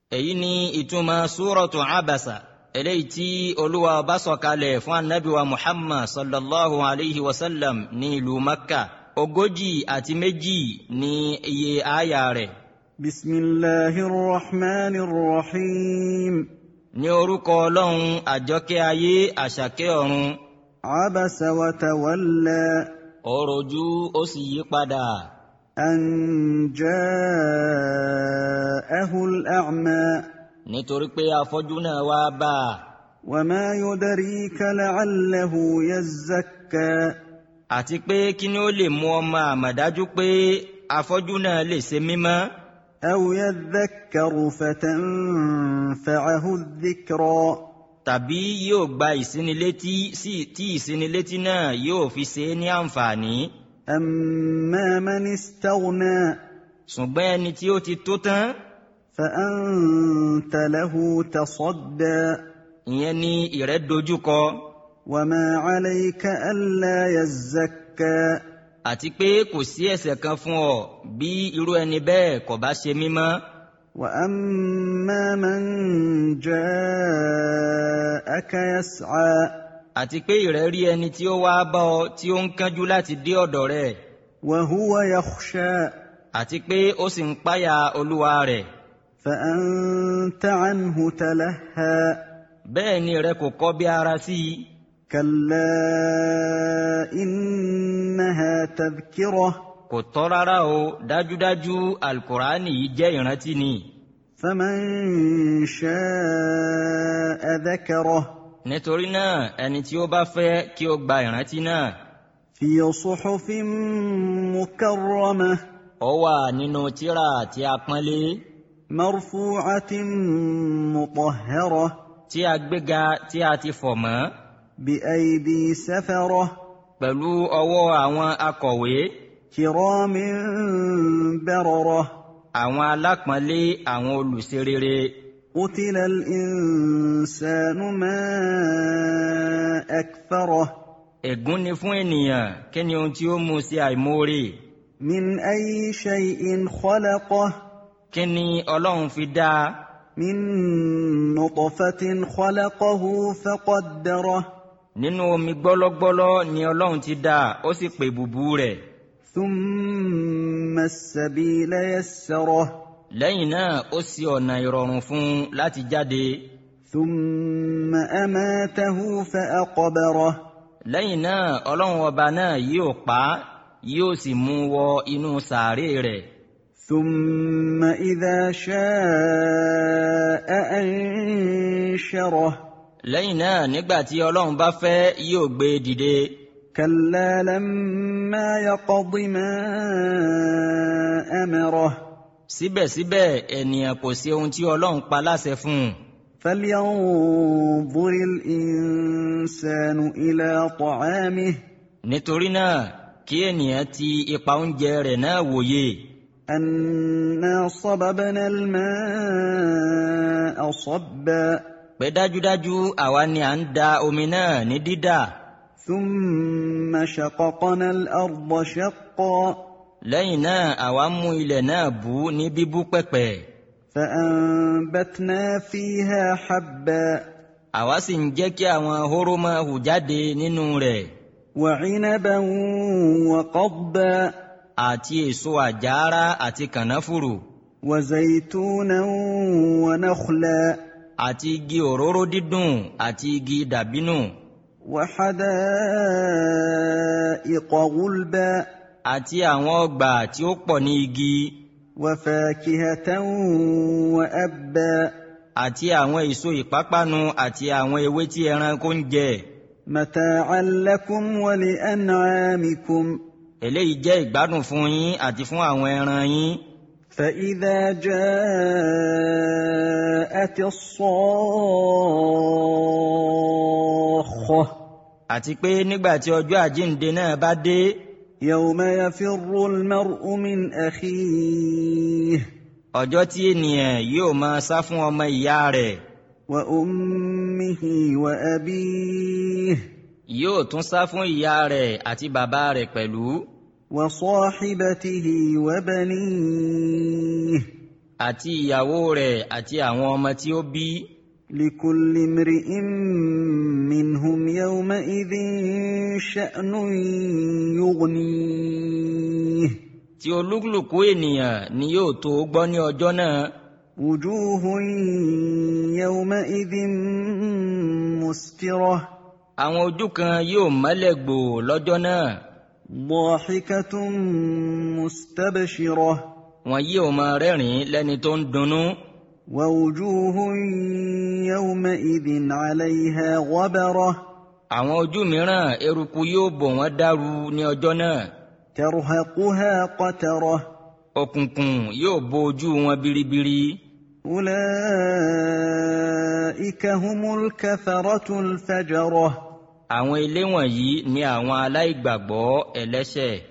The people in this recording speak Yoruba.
èyí ni ìtumọ̀ súrọ̀tù Abasa eléyìí tí Olúwa bá sọ̀kalẹ̀ fún Ànábì wa Muhammad sallallahu alayhi wa sallam ní ìlú Makka. 42 ní iye àyà rẹ̀. Bismillahir Rahmanir Rahim. Ní orúkọ Ọlọ́run àjọkẹ́ ayé àṣàkẹ́ ọ̀run. Abasa wa tawalla. Ó rojú ó sì yí padà. An ja'ahul a'ma. Nítorí pé afọ́jú náà wá bá a. Wa ma yudarika la'allahu yazzakka. Àti pé kí ni ó lè mú ọmọ àmọ̀dájú pé afọ́jú náà lè ṣe mímọ́. Aw yadhakkaru fatanfa'ahu adh-dhikra. Tàbí yóò gba ìsínilétí tí ìsínilétí náà yóò fi ṣe ní àǹfààní. Amma man istaghna. Ṣùgbọ́n ẹni tí ó ti tó tán. Fa anta lahu tasadda. Ìyẹn ni ìrẹ́ dojúkọ. Wa ma 'alayka alla yazzakka. Àti pé kò sí ẹ̀ṣẹ̀ kan fún ọ bí irú ẹni bẹ́ẹ̀ kò bá ṣe mímọ́. Wa amma man ja'aka yas'a. Àti pé ìrẹ́ rí ẹni tí ó wá bá ọ tí ó ń kánjú láti dé ọ̀dọ̀ rẹ̀. Wa huwa yakhsha. Àti pé ó sì ń páyà Olúwa rẹ̀. Fa anta 'anhu talahha. Bẹ́ẹ̀ ni rẹ kò kọ́ bí ara sí i. Kalla innaha tadhkirah. Kò tọ́ rárá o, dájúdájú Al-Qur'ani yìí jẹ́ ìrántí ni. Faman sha'a dhakarah. Nítorí náà ẹni tí ó bá fẹ́ kí ó gba ìrántí náà. Fi suhufin mukarramah. Ó wà nínú tírà tí a pọ́nlé. Marfu'atin mutahharah. Tí a gbéga tí a ti fọ̀ mọ́. Bi aydi safarah. Pẹ̀lú ọwọ́ àwọn akọ̀wé. Kiramin bararah. Àwọn alápọ̀nlé àwọn olùṣe rere. Qutila al-insanu ma akfarah. Ègún ni fún ènìyàn, kí ni ohun tí ó mú sí àìmoore? Min ayyi shay'in khalaqah. Kí ni Ọlọ́run fi dá? Min nutfatin khalaqahu faqaddarah. Nínú omi gbọ́lọ́gbọ́lọ́ ni Ọlọ́run ti dá, ó sì pè bùbú rẹ̀. Thumma as-sabila yassarah. Lẹ́yìn náà ó ṣí ọ̀nà ìrọ̀rùn fún un láti jáde. Thumma amatahu fa aqbarah. Lẹ́yìn náà Ọlọ́run ọba náà yóò pa á, yóò sì mú wọ inú sàárè rẹ̀. Thumma idha sha'a ansharah. Lẹ́yìn náà nígbà tí Ọlọ́run bá fẹ́ yóò gbé e dìde. Kalla lamma yaqdi ma amarah. Síbẹ̀síbẹ̀ ènìyàn kò sí ohun tí Ọlọ́run pa láṣẹ fún un. Falyanzuril insanu ila ta'amih. Nítorí náà kí ènìyàn ti ipa oúnjẹ rẹ̀ náà wòye. Anna sababna al-ma'a sabba. Pé dájúdájú àwa ni à ń da omi náà ní dídà. Thumma shaqaqna al-arda shaqqa. Lẹ́yìn náà àwa mú ilẹ̀ náà bú ní bíbú pẹ̀pẹ̀. Fa'anbatna fiha habba. Àwa sì ń jẹ́ kí àwọn hóró máa hù jáde nínú rẹ̀. Wa 'inaban wa qadba. Àti èso àjàrà àti kànáfùrù. Wa zaytunan wa nakhla. Àti igi òróró dídùn àti igi dàbínù. Wa hada'iqa ghulba. Àti àwọn ọgbà tí ó pọ̀ ní igi. Wa fakihatan wa abba. Àti àwọn èso ìpápánu àti àwọn ewé tí ẹranko ń jẹ. Mata'an lakum wa li an'amikum. Eléyìí jẹ́ ìgbádùn fún yín àti fún àwọn ẹran yín. فإذا جاءت الصاخة. Àti pé nígbà tí ọjọ́ àjíǹde náà bá dé. يوم يفر المرء من أخيه. Ọjọ́ tí ènìyàn yóò máa sá fún ọmọ ìyá rẹ̀. وأمه وأبيه. Yóò tún sá fún ìyá rẹ̀ àti bàbá rẹ̀ pẹ̀lú. وصاحبته وبنيه. àti ìyàwó rẹ̀ àti àwọn ọmọ tí ó bí. لكل امرئ منهم يومئذ شأن يغنيه tí olúkúlùkù ènìyàn ni yóò tó gbọ́ ní ọjọ́ náà. وجوه يومئذ مسفرة àwọn ojú kan yóò mọ́lẹ̀ gbò lọ́jọ́ náà. ضاحكة مستبشرة wọn yóò máa rẹ́rìn-ín lẹ́ni tó ń dunnú. ووجوه يومئذ عليها غبرة àwọn ojú mìíràn eruku yóò bò wọ́n dàrú ní ọjọ́ náà. ترهقها قترة òkùnkùn yóò bo ojú wọn biribiri. أولئك هم الكفرة الفجرة àwọn ilé wọ̀nyí ni àwọn aláìgbàgbọ́ ẹlẹ́ṣẹ̀.